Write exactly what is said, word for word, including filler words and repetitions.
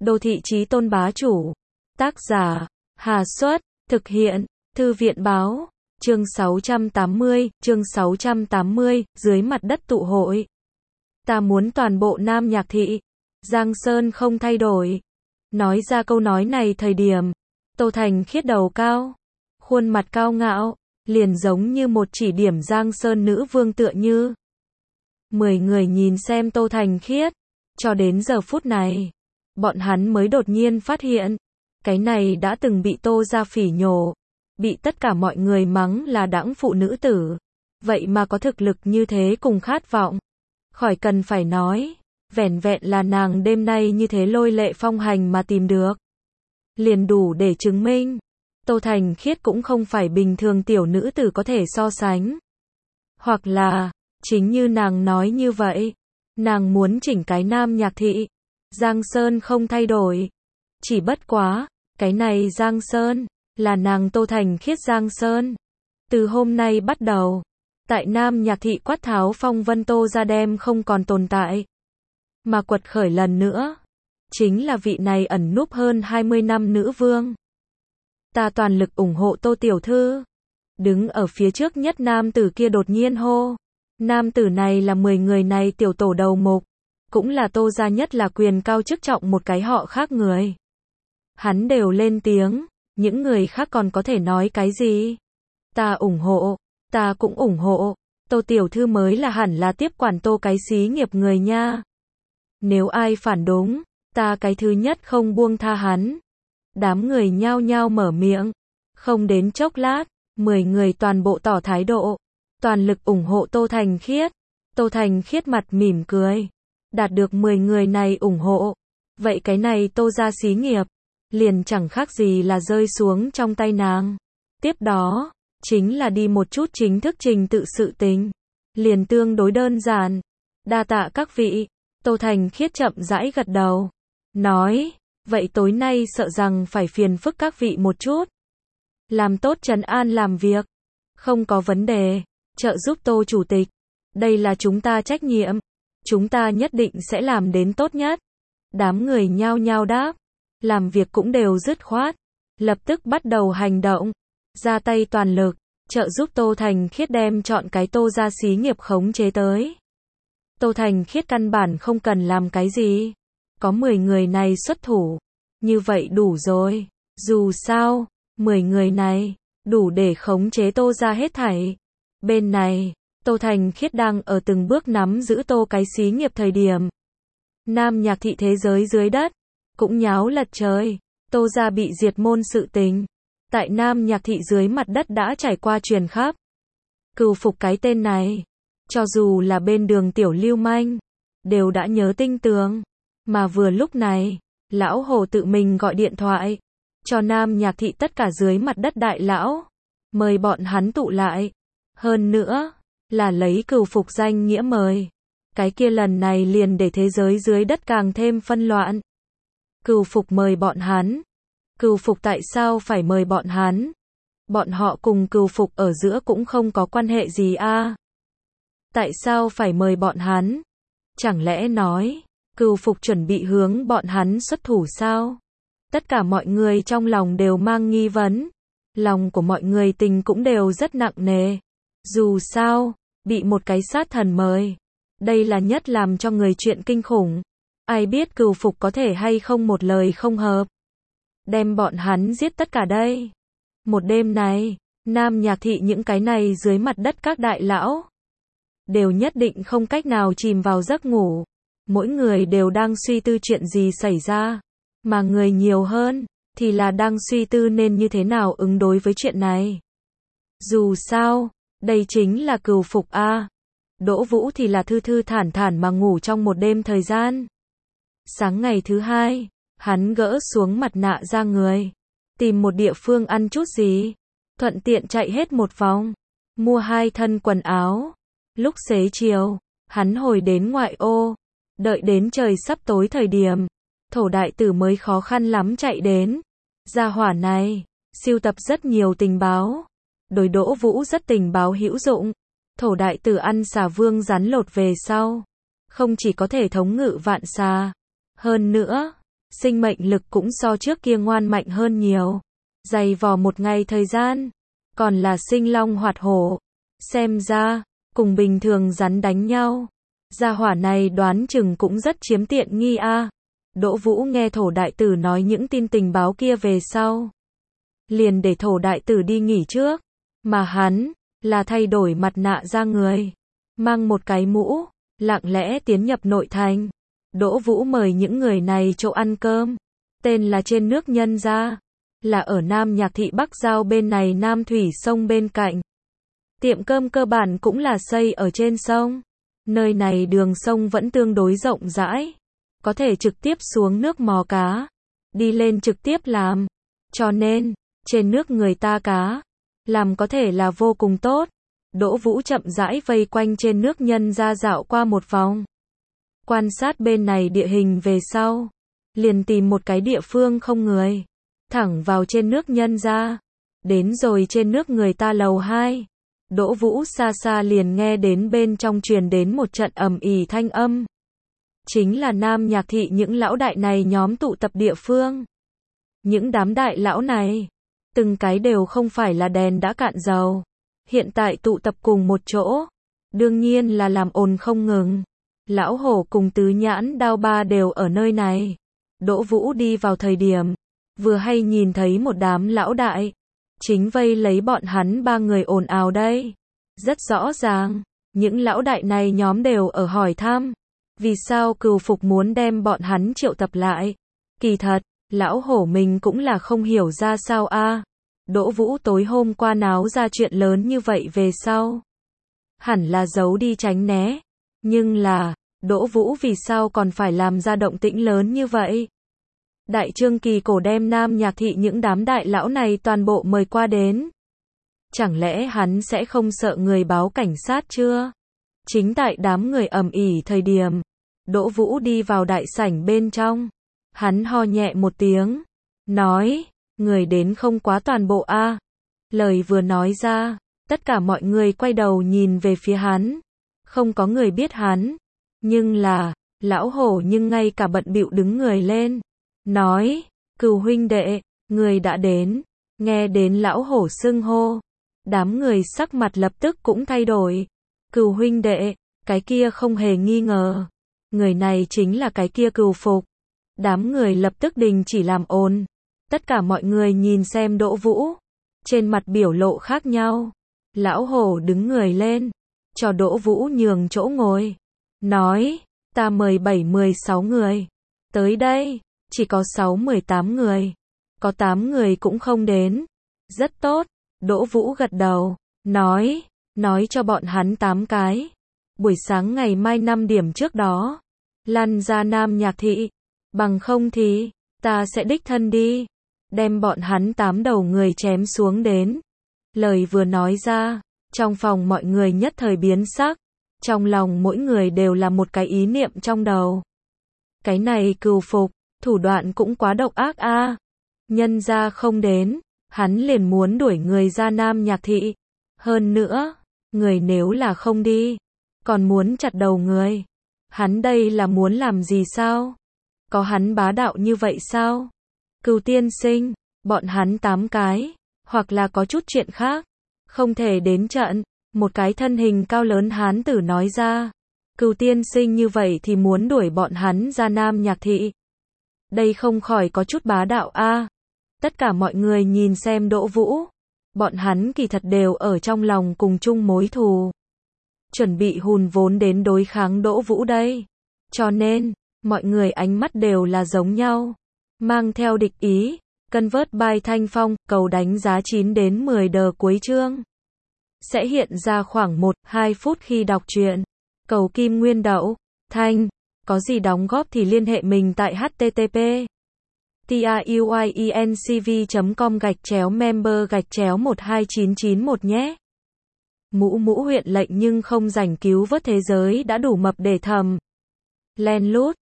Đô thị chí tôn bá chủ. Tác giả, Hà Xuất, thực hiện, Thư viện báo, chương sáu trăm tám mươi, chương sáu trăm tám mươi, dưới mặt đất tụ hội. Ta muốn toàn bộ Nam Nhạc Thị, Giang Sơn không thay đổi. Nói ra câu nói này thời điểm, Tô Thành Khiết đầu cao, khuôn mặt cao ngạo, liền giống như một chỉ điểm Giang Sơn nữ vương tựa như. Mười người nhìn xem Tô Thành Khiết, cho đến giờ phút này, bọn hắn mới đột nhiên phát hiện, cái này đã từng bị Tô gia phỉ nhổ, bị tất cả mọi người mắng là đãng phụ nữ tử, vậy mà có thực lực như thế cùng khát vọng. Khỏi cần phải nói, vẻn vẹn là nàng đêm nay như thế lôi lệ phong hành mà tìm được, liền đủ để chứng minh, Tô Thành Khiết cũng không phải bình thường tiểu nữ tử có thể so sánh. Hoặc là, chính như nàng nói như vậy, nàng muốn chỉnh cái Nam Nhạc Thị, Giang Sơn không thay đổi. Chỉ bất quá, cái này Giang Sơn, là nàng Tô Thành Khiết Giang Sơn. Từ hôm nay bắt đầu, tại Nam Nhạc Thị quát tháo phong vân Tô gia đem không còn tồn tại, mà quật khởi lần nữa, chính là vị này ẩn núp hơn hai mươi năm nữ vương. Ta toàn lực ủng hộ Tô tiểu thư. Đứng ở phía trước nhất nam tử kia đột nhiên hô. Nam tử này là mười người này tiểu tổ đầu mục, cũng là Tô gia nhất là quyền cao chức trọng một cái họ khác người. Hắn đều lên tiếng, những người khác còn có thể nói cái gì? Ta ủng hộ, ta cũng ủng hộ, Tô tiểu thư mới là hẳn là tiếp quản Tô cái xí nghiệp người nha. Nếu ai phản đúng, ta cái thứ nhất không buông tha hắn. Đám người nhao nhao mở miệng, không đến chốc lát, mười người toàn bộ tỏ thái độ, toàn lực ủng hộ Tô Thành Khiết. Tô Thành Khiết mặt mỉm cười, đạt được mười người này ủng hộ, vậy cái này Tô gia xí nghiệp, liền chẳng khác gì là rơi xuống trong tay nàng. Tiếp đó, chính là đi một chút chính thức trình tự sự tình, liền tương đối đơn giản. Đa tạ các vị. Tô Thành Khiết chậm rãi gật đầu, nói, vậy tối nay sợ rằng phải phiền phức các vị một chút. Làm tốt trấn an làm việc, không có vấn đề, trợ giúp Tô chủ tịch, đây là chúng ta trách nhiệm, chúng ta nhất định sẽ làm đến tốt nhất. Đám người nhao nhao đáp, làm việc cũng đều dứt khoát, lập tức bắt đầu hành động, ra tay toàn lực, trợ giúp Tô Thành Khiết đem chọn cái Tô gia xí nghiệp khống chế tới. Tô Thành Khiết căn bản không cần làm cái gì, có mười người này xuất thủ, như vậy đủ rồi. Dù sao, mười người này, đủ để khống chế Tô gia hết thảy. Bên này, Tô Thành Khiết đang ở từng bước nắm giữ Tô cái xí nghiệp thời điểm. Nam Nhạc Thị thế giới dưới đất, cũng nháo lật trời. Tô gia bị diệt môn sự tình, tại Nam Nhạc Thị dưới mặt đất đã trải qua truyền khắp. Cừu Phục cái tên này, cho dù là bên đường tiểu lưu manh, đều đã nhớ tinh tường. Mà vừa lúc này, lão hồ tự mình gọi điện thoại, cho Nam Nhạc Thị tất cả dưới mặt đất đại lão, mời bọn hắn tụ lại. Hơn nữa, là lấy Cừu Phục danh nghĩa mời. Cái kia lần này liền để thế giới dưới đất càng thêm phân loạn. Cừu Phục mời bọn hắn. Cừu Phục tại sao phải mời bọn hắn? Bọn họ cùng Cừu Phục ở giữa cũng không có quan hệ gì a. À? Tại sao phải mời bọn hắn? Chẳng lẽ nói, Cừu Phục chuẩn bị hướng bọn hắn xuất thủ sao? Tất cả mọi người trong lòng đều mang nghi vấn. Lòng của mọi người tình cũng đều rất nặng nề. Dù sao, bị một cái sát thần mời. Đây là nhất làm cho người chuyện kinh khủng. Ai biết Cừu Phục có thể hay không một lời không hợp, đem bọn hắn giết tất cả đây. Một đêm này, Nam Nhạc Thị những cái này dưới mặt đất các đại lão, đều nhất định không cách nào chìm vào giấc ngủ. Mỗi người đều đang suy tư chuyện gì xảy ra. Mà người nhiều hơn, thì là đang suy tư nên như thế nào ứng đối với chuyện này. Dù sao, đây chính là Cừu Phục a. Đỗ Vũ thì là thư thư thản thản mà ngủ trong một đêm thời gian. Sáng ngày thứ hai, hắn gỡ xuống mặt nạ ra người, tìm một địa phương ăn chút gì, thuận tiện chạy hết một vòng, mua hai thân quần áo. Lúc xế chiều, hắn hồi đến ngoại ô, đợi đến trời sắp tối thời điểm, Thổ đại tử mới khó khăn lắm chạy đến. Gia hỏa này, sưu tập rất nhiều tình báo, đối Đỗ Vũ rất tình báo hữu dụng. Thổ đại tử ăn xà vương rắn lột về sau, không chỉ có thể thống ngự vạn xà, hơn nữa, sinh mệnh lực cũng so trước kia ngoan mạnh hơn nhiều. Dày vò một ngày thời gian, còn là sinh long hoạt hổ. Xem ra, cùng bình thường rắn đánh nhau. Gia hỏa này đoán chừng cũng rất chiếm tiện nghi a. Đỗ Vũ nghe Thổ đại tử nói những tin tình báo kia về sau. Liền để Thổ đại tử đi nghỉ trước. Mà hắn, là thay đổi mặt nạ ra người. Mang một cái mũ, lặng lẽ tiến nhập nội thành. Đỗ Vũ mời những người này chỗ ăn cơm. Tên là Trên Nước Nhân Gia. Là ở Nam Nhạc Thị Bắc Giao bên này Nam Thủy sông bên cạnh. Tiệm cơm cơ bản cũng là xây ở trên sông. Nơi này đường sông vẫn tương đối rộng rãi. Có thể trực tiếp xuống nước mò cá. Đi lên trực tiếp làm. Cho nên, trên nước người ta cá. Làm có thể là vô cùng tốt. Đỗ Vũ chậm rãi vây quanh Trên Nước Nhân Gia dạo qua một vòng. Quan sát bên này địa hình về sau. Liền tìm một cái địa phương không người. Thẳng vào Trên Nước Nhân Gia. Đến rồi trên nước người ta lầu hai. Đỗ Vũ xa xa liền nghe đến bên trong truyền đến một trận ầm ĩ thanh âm. Chính là Nam Nhạc Thị những lão đại này nhóm tụ tập địa phương. Những đám đại lão này, từng cái đều không phải là đèn đã cạn dầu. Hiện tại tụ tập cùng một chỗ, đương nhiên là làm ồn không ngừng. Lão Hổ cùng Tứ Nhãn Đao Ba đều ở nơi này. Đỗ Vũ đi vào thời điểm, vừa hay nhìn thấy một đám lão đại. Chính vây lấy bọn hắn ba người ồn ào đây. Rất rõ ràng, những lão đại này nhóm đều ở hỏi thăm. Vì sao Cừu Phục muốn đem bọn hắn triệu tập lại? Kỳ thật, lão Hổ mình cũng là không hiểu ra sao a. Đỗ Vũ tối hôm qua náo ra chuyện lớn như vậy về sau. Hẳn là giấu đi tránh né. Nhưng là, Đỗ Vũ vì sao còn phải làm ra động tĩnh lớn như vậy? Đại Trương Kỳ Cổ đem Nam Nhạc Thị những đám đại lão này toàn bộ mời qua đến. Chẳng lẽ hắn sẽ không sợ người báo cảnh sát chưa? Chính tại đám người ầm ĩ thời điểm, Đỗ Vũ đi vào đại sảnh bên trong. Hắn ho nhẹ một tiếng, nói, người đến không quá toàn bộ a. Lời vừa nói ra, tất cả mọi người quay đầu nhìn về phía hắn. Không có người biết hắn, nhưng là, lão Hổ nhưng ngay cả bận bịu đứng người lên. Nói, Cừu huynh đệ, người đã đến. Nghe đến lão Hổ xưng hô, đám người sắc mặt lập tức cũng thay đổi. Cừu huynh đệ, cái kia không hề nghi ngờ. Người này chính là cái kia Cừu Phục. Đám người lập tức đình chỉ làm ồn. Tất cả mọi người nhìn xem Đỗ Vũ. Trên mặt biểu lộ khác nhau. Lão Hổ đứng người lên, cho Đỗ Vũ nhường chỗ ngồi. Nói, ta mời bảy mười sáu người. Tới đây, chỉ có sáu mười tám người. Có tám người cũng không đến. Rất tốt. Đỗ Vũ gật đầu. Nói, nói cho bọn hắn tám cái. Buổi sáng ngày mai năm điểm trước đó. Lăn ra Nam Nhạc Thị. Bằng không thì, ta sẽ đích thân đi. Đem bọn hắn tám đầu người chém xuống đến. Lời vừa nói ra, trong phòng mọi người nhất thời biến sắc. Trong lòng mỗi người đều là một cái ý niệm trong đầu. Cái này Cừu Phục, thủ đoạn cũng quá độc ác a. Nhân ra không đến, hắn liền muốn đuổi người ra Nam Nhạc Thị. Hơn nữa, người nếu là không đi, còn muốn chặt đầu người. Hắn đây là muốn làm gì sao? Có hắn bá đạo như vậy sao? Cừu tiên sinh, bọn hắn tám cái, hoặc là có chút chuyện khác, không thể đến trận. Một cái thân hình cao lớn hán tử nói ra. Cừu tiên sinh như vậy thì muốn đuổi bọn hắn ra Nam Nhạc Thị. Đây không khỏi có chút bá đạo a. Tất cả mọi người nhìn xem Đỗ Vũ. Bọn hắn kỳ thật đều ở trong lòng cùng chung mối thù. Chuẩn bị hùn vốn đến đối kháng Đỗ Vũ đây. Cho nên, mọi người ánh mắt đều là giống nhau. Mang theo địch ý. Convert by Thanh Phong, cầu đánh giá chín đến mười đờ cuối chương. Sẽ hiện ra khoảng một đến hai phút khi đọc truyện. Cầu kim nguyên đậu. Thanh. Có gì đóng góp thì liên hệ mình tại http truyencv chấm com gạch chéo member gạch chéo một hai chín chín một nhé. Mũ mũ huyện lệnh nhưng không rảnh cứu vớt thế giới đã đủ mập để thầm. Len lút.